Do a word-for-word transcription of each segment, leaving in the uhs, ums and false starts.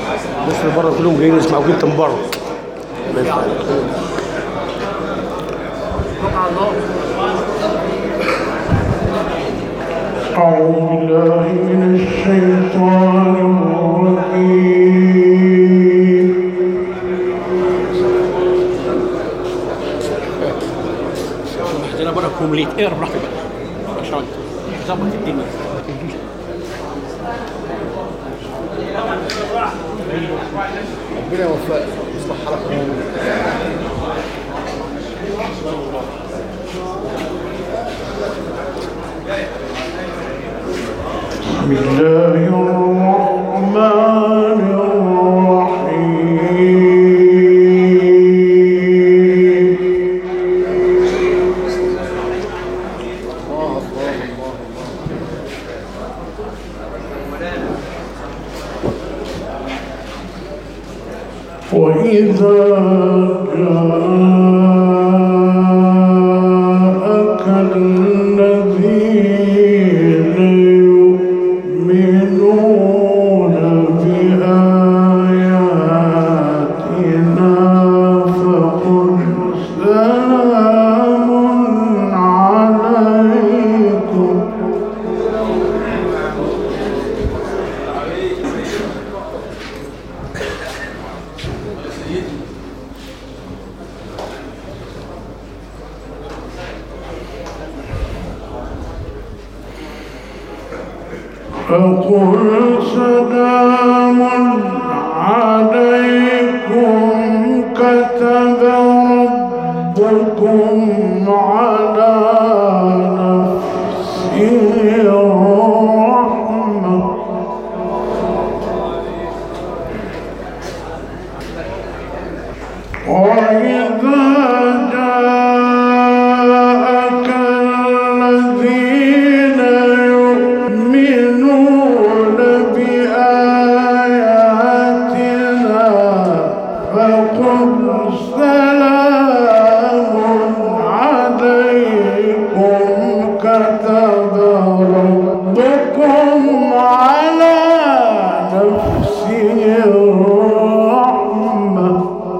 الناس اللي بره كلهم جايين يسمعوا كده من بره. أعوذ بالله من الشيطان الرجيم. احنا بره كومليت اقرا براحتك بقى عشان تظبط الدنيا. ربنا يوفقك يصلح حالك. بسم الله الرحمن الرحيم. وإذا جاءك الذين يؤمنون بآياتنا فقل سلام عليكم. فقل سلام عليكم كتب ربكم على نفسه الرحمة. وإذا جاءك الذين يؤمنون بآياتنا فقل سلام عليكم كتب ربكم على نفسه الرحمة.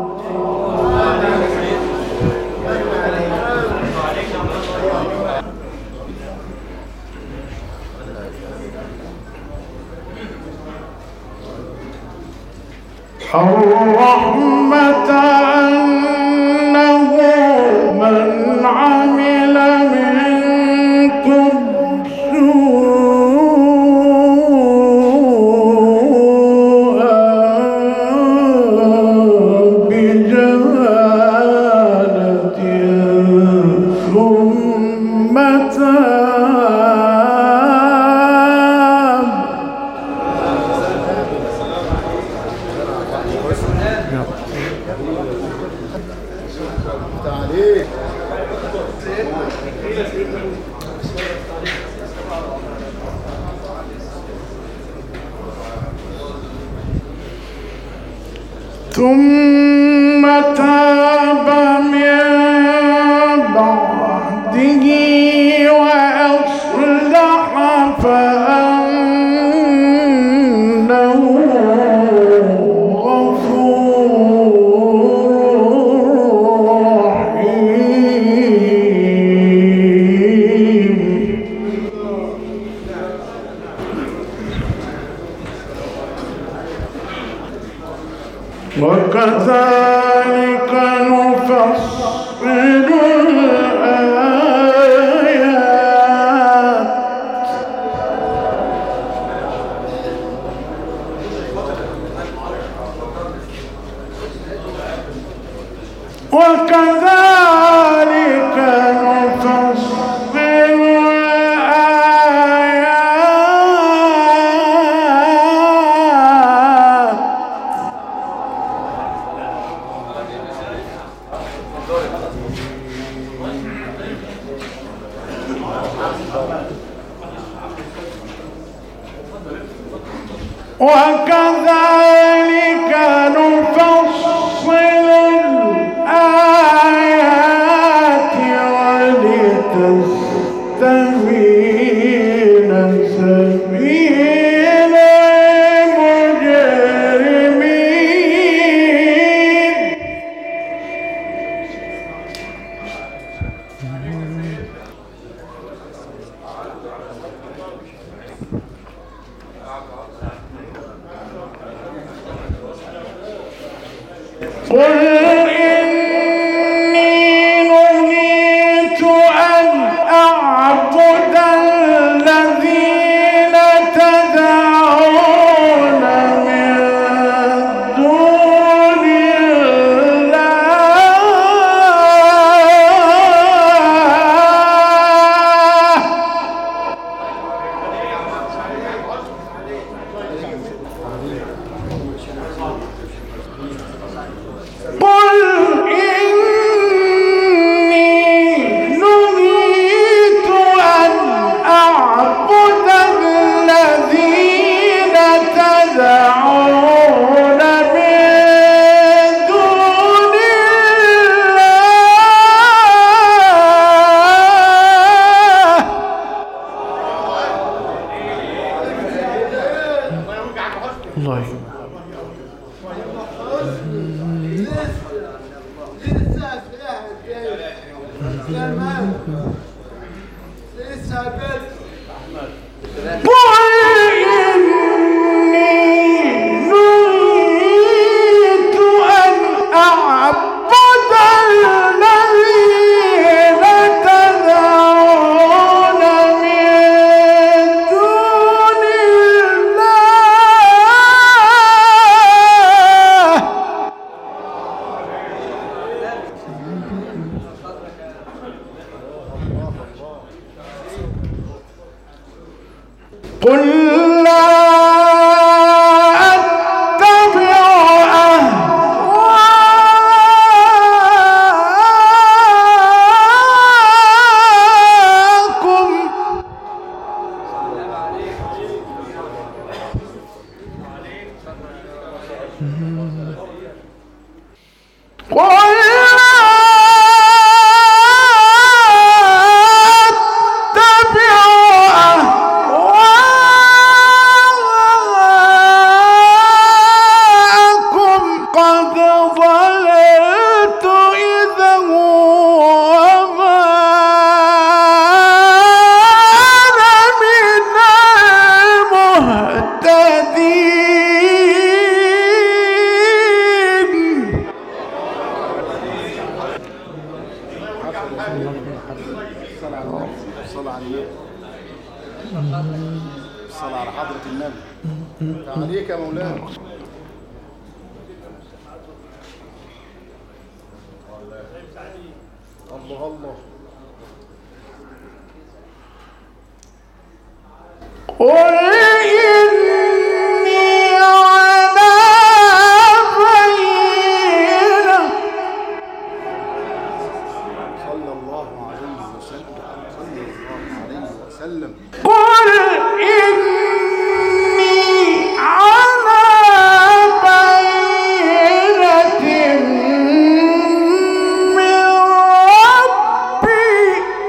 الرحمة أنه من عمل منكم سوءا بجهالة ثم تاب تعالي ثم تاب من بعده وأصلح فأنه غفور رحيم. وكذلك نفصل الآيات وكذلك نفصل الآيات وكذلك نفصل الآيات ولتستبين سبيل المجرمين. قل إني نهيت أن أعبد الذين تدعون من دون الله قل إني نهيت أن أعبد الذين تدعون من دون الله. الله قل إني نهيت أن أعبد الذين تدعون من دون الله قل لا أتبع أهواءكم قل قد ضللت إذا وما أنا من المهتدين. الصلاة على النبي، الصلاة على حضرة النبي. عليك يا مولانا. الله الله. قل إني على بينة. صلى الله عليه وسلم. صلى الله عليه وسلم. قل إني على بينة من ربي.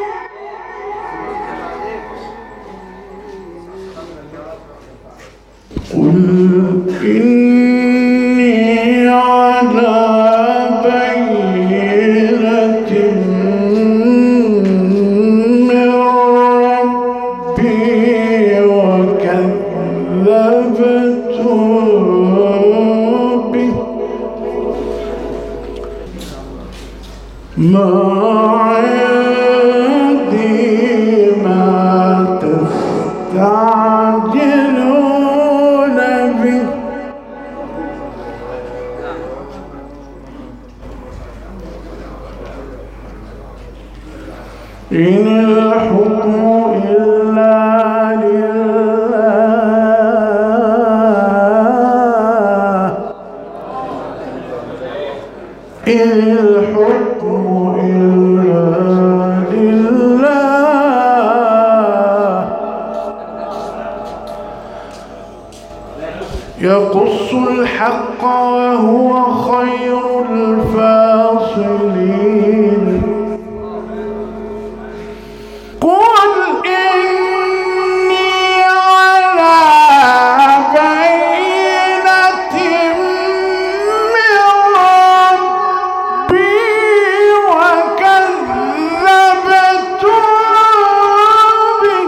قل إني على بينة من ربي وكذبتم به ما عندي ما تستعجلون به. إن الحكم إلا لله. إن الحكم إلا لله يقص الحق وهو خير الفاصلين. قل إني على بينة من ربي وكذبتم به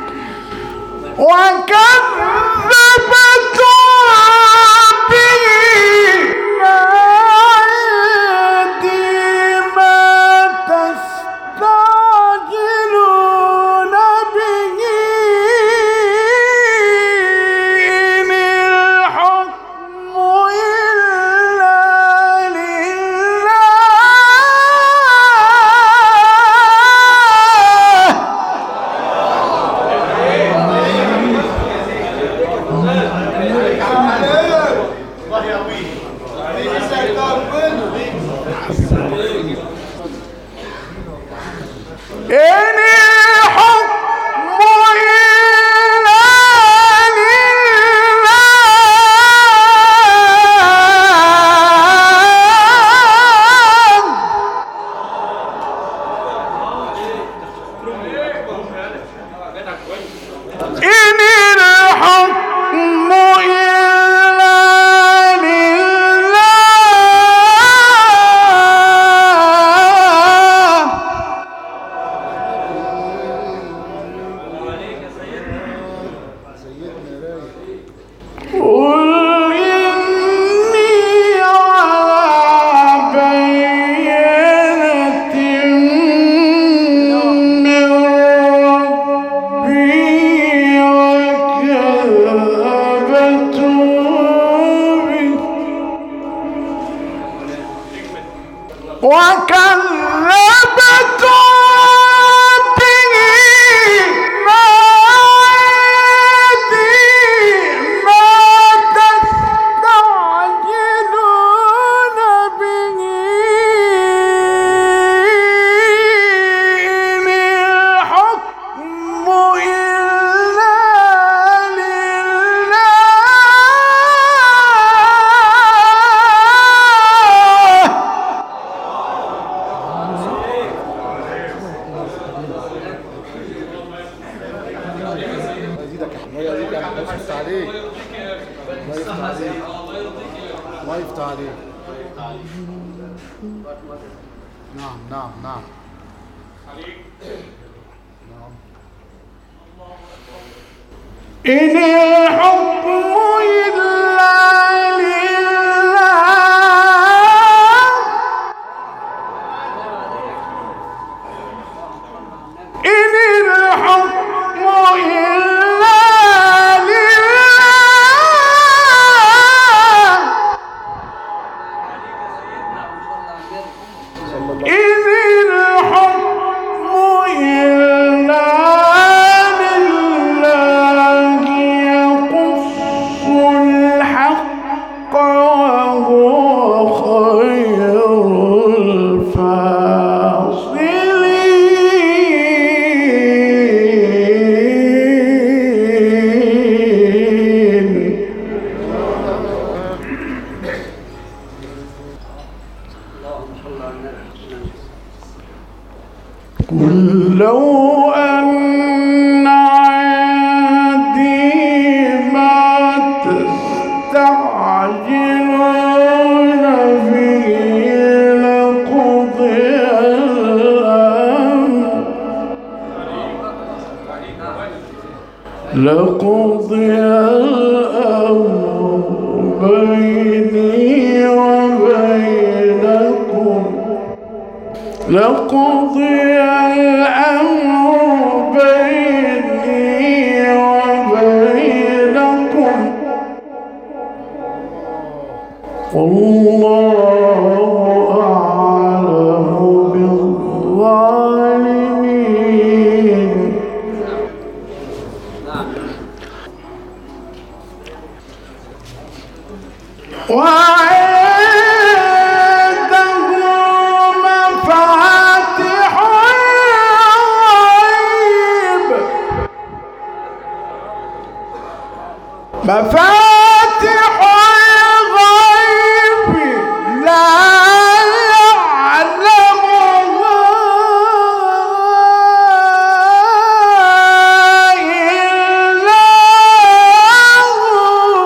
وكذبتم به وكذبتم به ما عندي ما تستعجلون به إن الحكم إلا لله يزيدك يا احمد، يزيدك يا احمد، الله يفتح عليك، الله يفتح عليك، الله يفتح عليك. نعم نعم نعم نعم. إن الحكم إلا لله إن الحكم إلا لله صلى الله إن الحكم إلا لله يقص الحق وهو خير الفاصلين قل لو أن عندي ما تستعجلون به لقضي الأمر لقضي الأمر بيني وبينكم لقضي الأمر بيني وبينكم والله أعلم بالظالمين. وعنده مفاتح الغيب مفاتح الغيب لا يعلمها إلا هو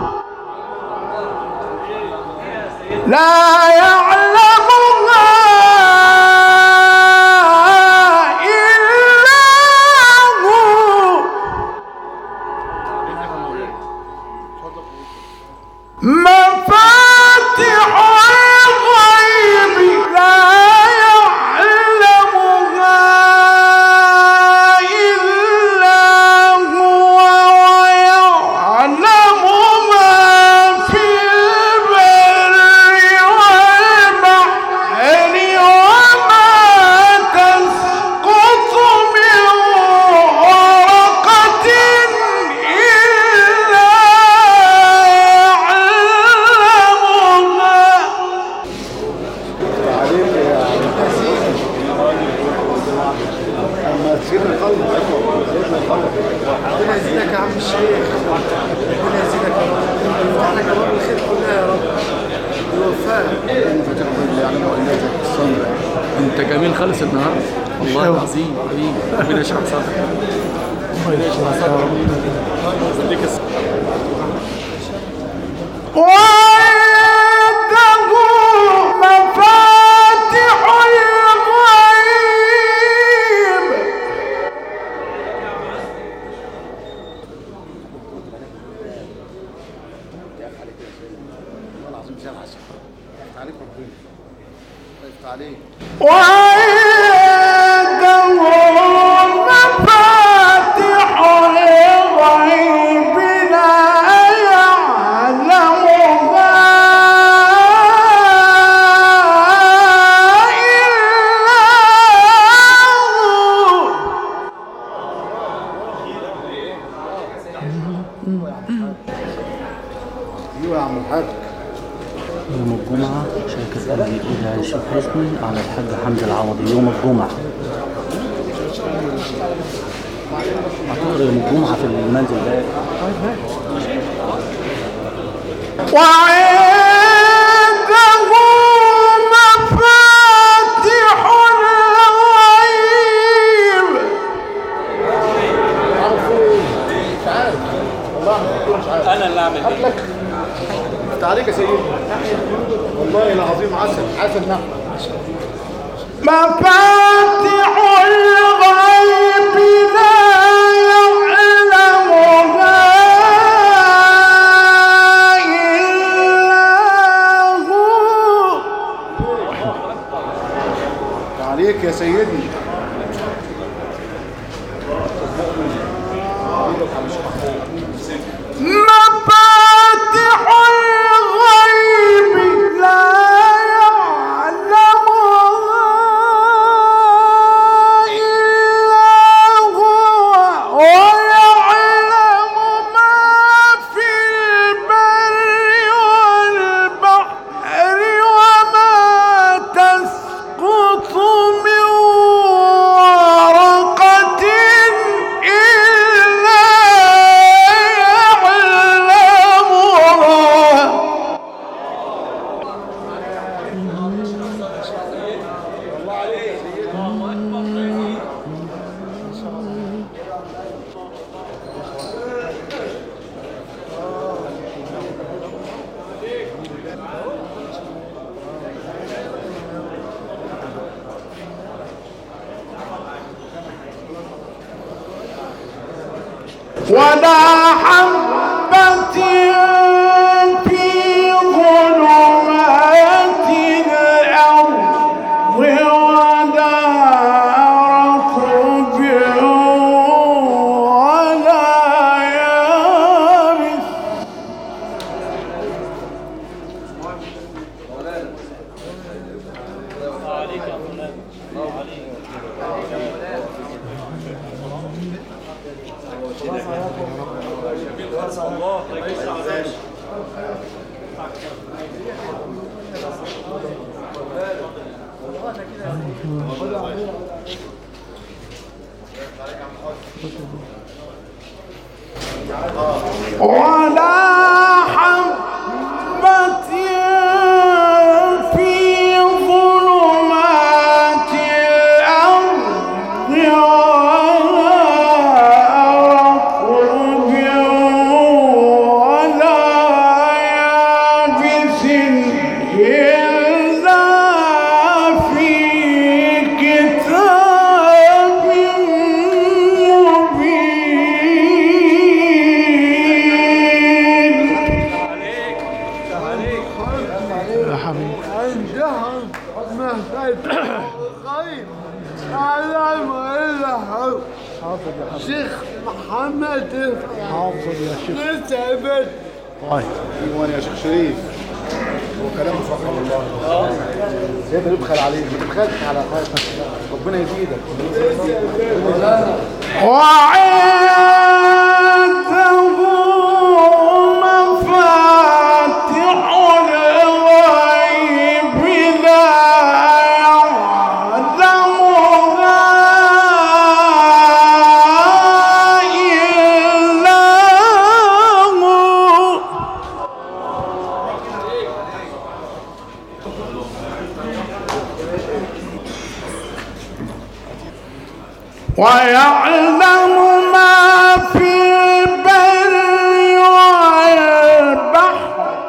لا يعلمها إلا هو مفاتح الغيب لا يعلمها إلا هو ويعلم ما في البر والبحر وما تسقط من ورقة إلا يعلمها. عليك يا اما تسير القلب، تسير القلب. ربنا يزيدك يا عم الشيخ، ربنا يزيدك يا رب، يفتح لك ابواب الخير كلها يا رب، ويوفقك. ربنا فتح اللي يعلمه الا الصبر. انت جميل خالص النهارده والله العظيم حبيبي، ربنا يشرح صدرك. ربنا يشرح صدرك. يديك الصحة. وعنده مفاتح الغيب والله العظيم زي العسل. يفتح عليك ربنا، الله يفتح عليك. وعنده مفاتح الغيب لا يعلمها ايوه يا عم الحاج. يوم الجمعة شاكر قلبي إدعي الشيخ حسني على الحاج حمزة العوضي يوم الجمعة. هتقرا يوم الجمعة في المنزل ده. وعنده مفاتيح الغيب. مش عارف والله مش عارف. انا اللي اعمل ايه؟ تعاليك يا سيدي والله العظيم. عسل عسل. نعم مفاتيح الغيب لا يعلمها إلا هو. تعاليك يا سيدي. مفاتيح الغيب لا يعلمها إلا هو ويعلم ما في البر والبحر وما تسقط من ورقة إلا ولا حبة في ظلمات الأرض ولا رطب ولا يابس. ولا حبة في ظلمات الأرض ولا رطب ولا يابس إلا في كتاب مبين. يا حبيبي عندها مفاتيح الغيب أعلم إلا هو. شيخ محمد حافظ يا شيخ. نسبت. طيب ايوه يا شيخ شريف. هو كلامه صح والله. سيدنا يبخل عليك ما تبخلش على خاطرك. ربنا يزيدك. وعنده مفاتيح الغيب لا يعلمها إلا هو ويعلم ما في البر والبحر.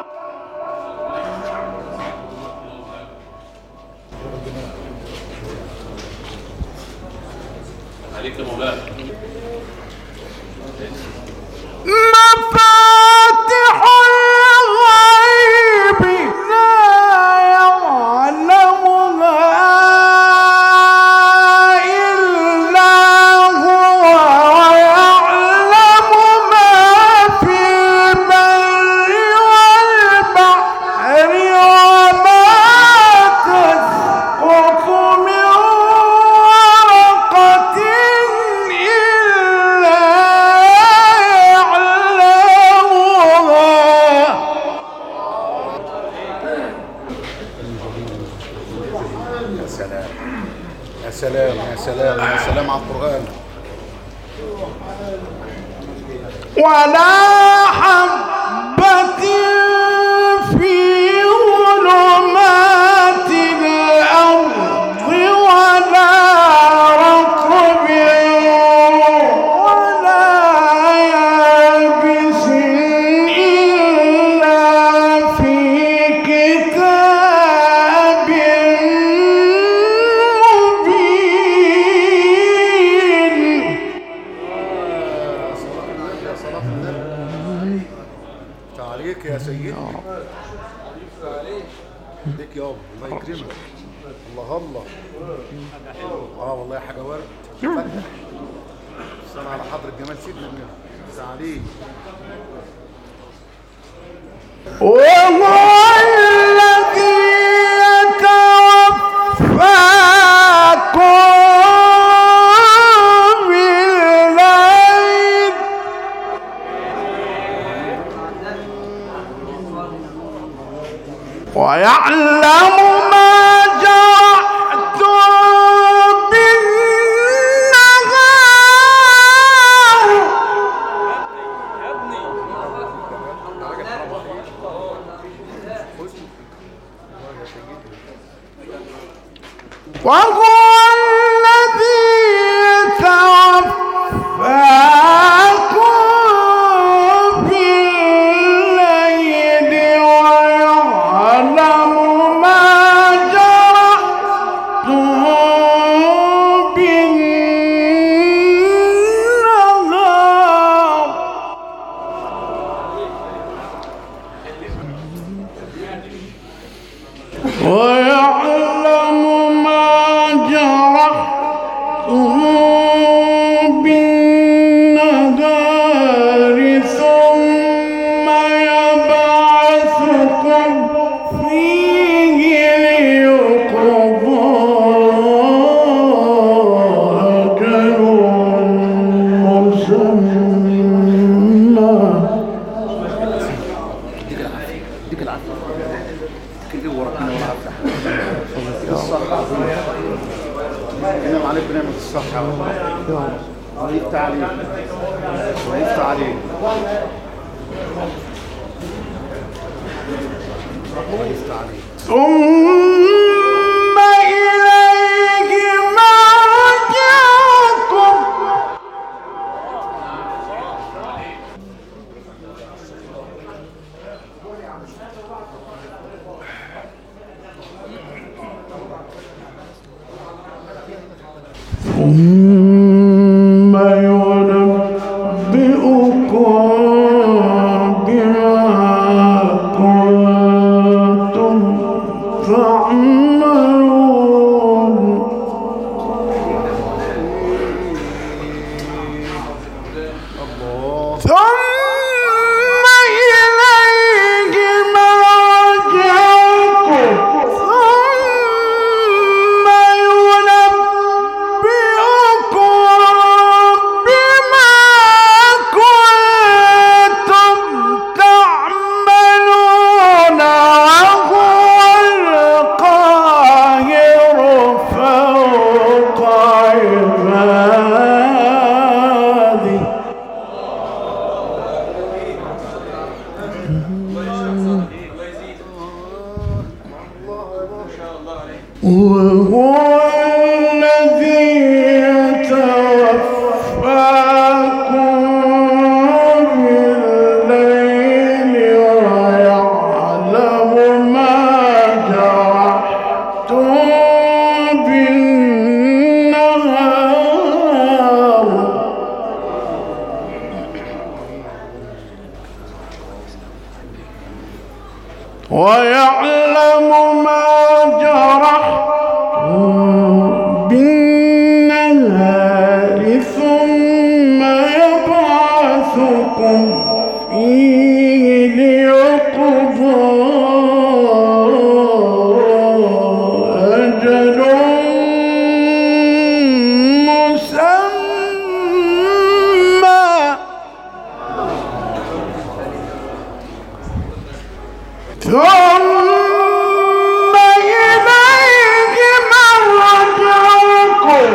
عليك يا مولانا. مفاتيح الغيب لا يعلمها إلا هو سلام يا سلام يا سلام على القرآن. ولا حبة في ظلمات الأرض ولا رطب ولا يابس إلا في كتاب مبين. عليك يا سيدي، عليك يابا، الله يكرمك. الله الله. اه والله حاجه ورد. السلام على حضرة جمال سيدنا النبي. السلام عليك. وهو الذي يتوفاكم بالليل ويعلم ما جرحتم بالنهار وهو الذي يتوفاكم بالليل ويعلم ما جرحتم بالنهار ويعلم ما جرحتم بالنهار ثم يبعثكم فيه ليقضى أجل مسمى. يديك العافية يديك القوة ربنا والعافية. انعم عليك بنعمة الصحة ويفتح عليك ويفتح عليك ويفتح عليك. ثم إليه مرجعكم ثم ينبئكم بما كنتم تعملون. ثم إليه مرجعكم ثم ينبئكم بما كنتم تعملون وهو القاهر فوق عباده. وهو الذي يتوفاكم بالليل ويعلم ما جرحتم بالنهار ويعلم ما جرحتم بالنهار ثم يبعثكم فيه ليقضى أجل مسمى. ثم إليه مرجعكم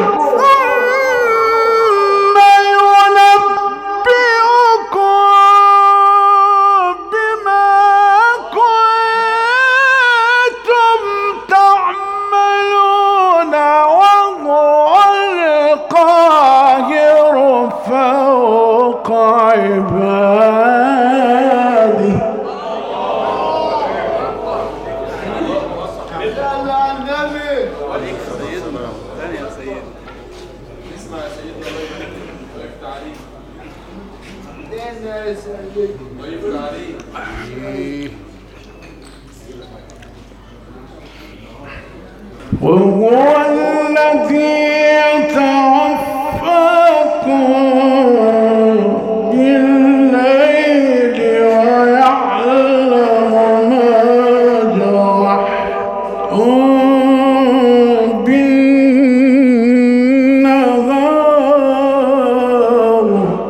وهو الذي يتوفاكم بالليل ويعلم ما جرحتم بالنهار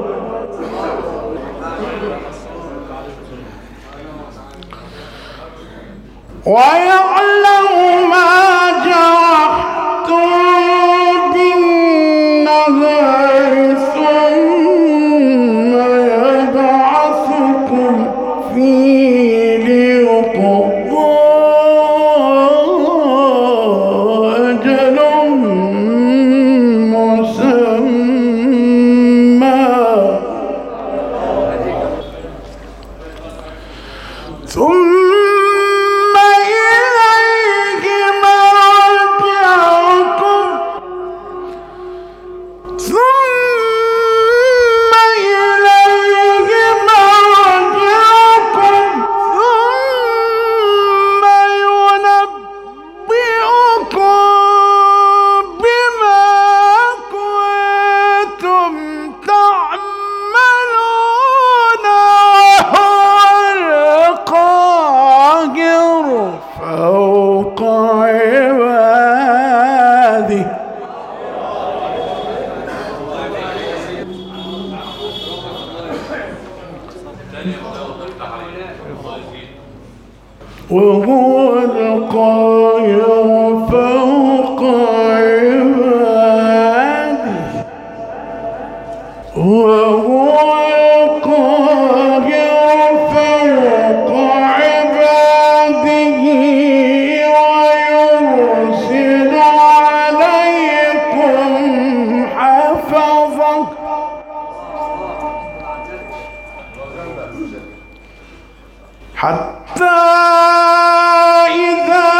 ويعلم ما جرحتم بالنهار ثم يبعثكم فيه ليقضى أجل مسمى ثم فوق عباده وهو القاهر فوق عباده وهو القاهر فوق عباده ويرسل عليكم حفظا حتى إذا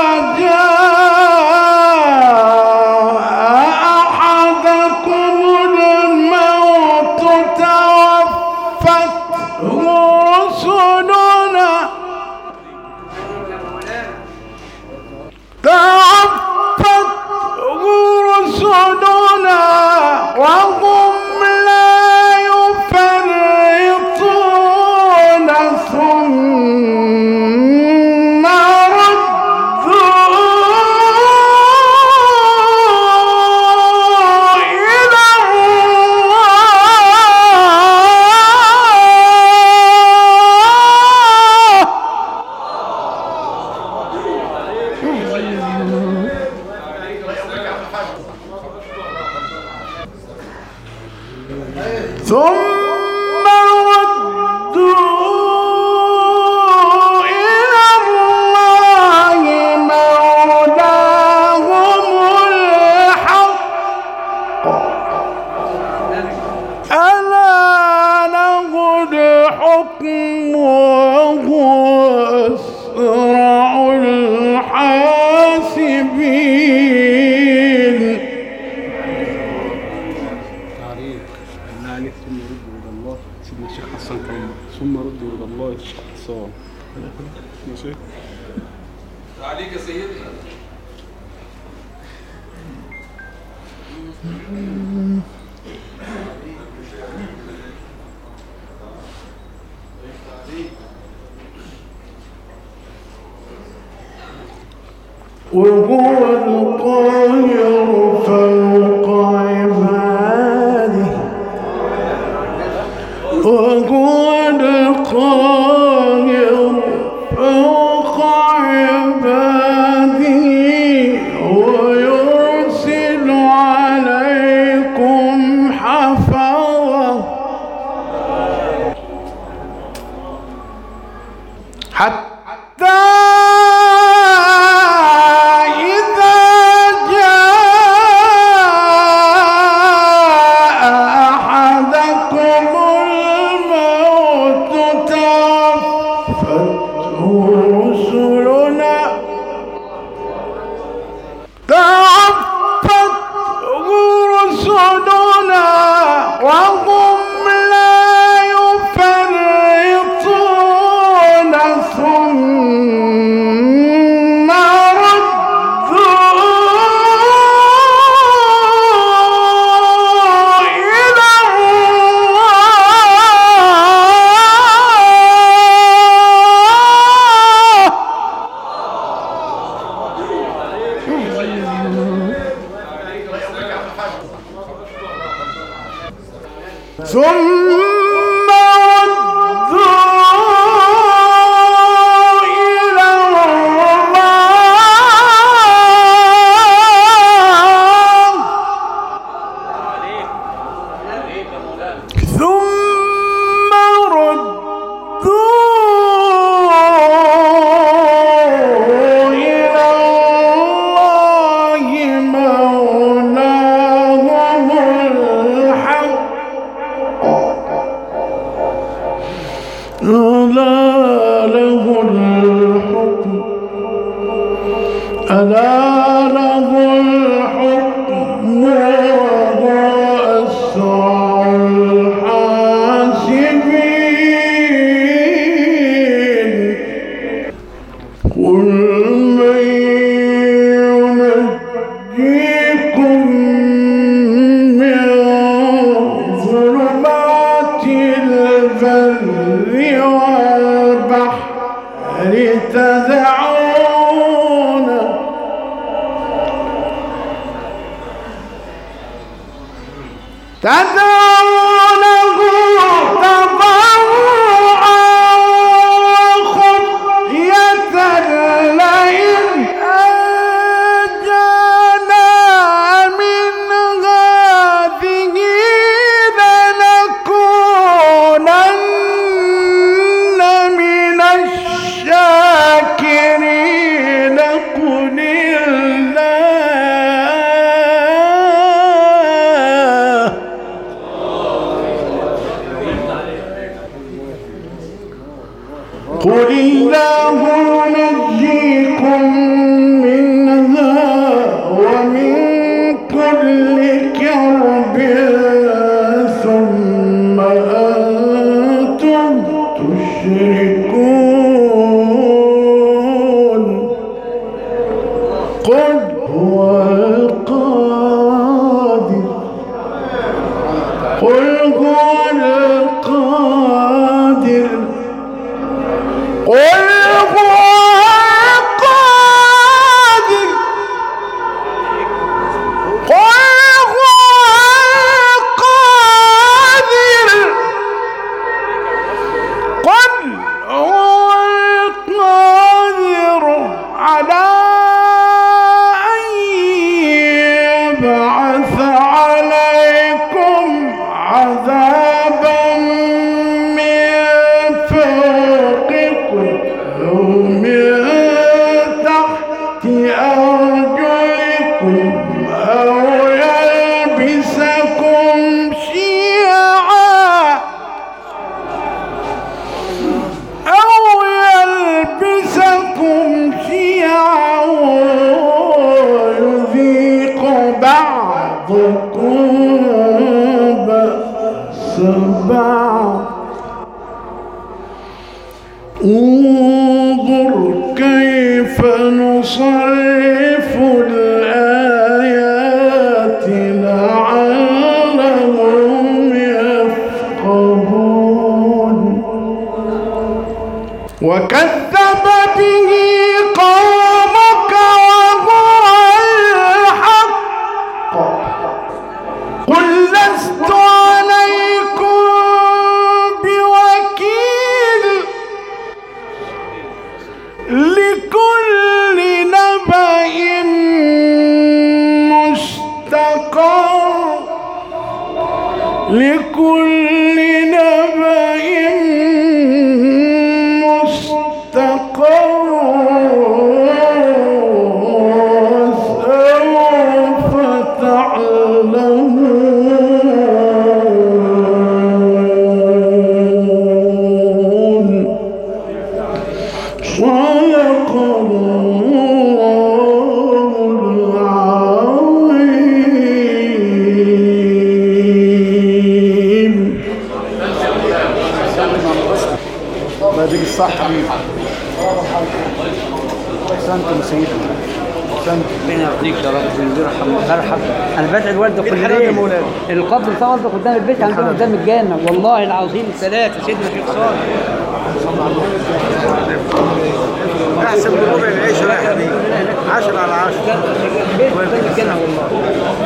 جاء أحدكم الموت توفته رسلنا توفته رسلنا وهم لا يفرطون ثم ردوا إلى ثم ردوا إلى الله مولاهم الحق ألا له الحكم وهو أسرع الحاسبين. تعريف بالله عليك ثم ردوا إلى الله سيدنا الشيخ حسن كلمة ثم ردوا إلى الله الشيخ حسان ماشي عليك يا سيدنا. وهو القاهر فوق عباده وهو القاهر فوق عباده ويرسل عليكم حفظا حتى وهم لا يفرطون ألا له الحكم وهو أسرع الحاسبين قل من ينجيكم من ظلمات البر والبحر تدعون تدعونه تضرعا وخفية لئن أنجانا من هذه لنكونن من الشاكرين قل الله قل الله ينجيكم منها ومن كل كرب ثم أنتم تشركون قل هو القادر قل هو القادر قل هو القادر قل هو القادر قل هو القادر على أن يبعث عليكم عذابا من فوقكم أو من تحت أرجلكم أو يلبسكم شيعا أو يلبسكم شيعا ويذيق بعضكم بأس بعض انظر كيف نصرف الآيات لعلهم يفقهون وكذب به قومك وهو الحق قل لست عليكم بوكيل لكل نبأ مستقر لكل نبأ مستقر وسوف تعلمون صدق الله العظيم. ما دي الصح حبيبي. احسنتم سيدنا. احسنتم. ربنا يرضيك يا رب ويرحم ويرحم. انا بدعي الوالده كل ليله القبر بتاع والده قدام البيت عندنا قدام الجامع والله العظيم ثلاثه سيدنا شيخ صالح. احسن من ربع العيش يا حبيبي. عشرة على عشرة. البيت قدام الجامع والله.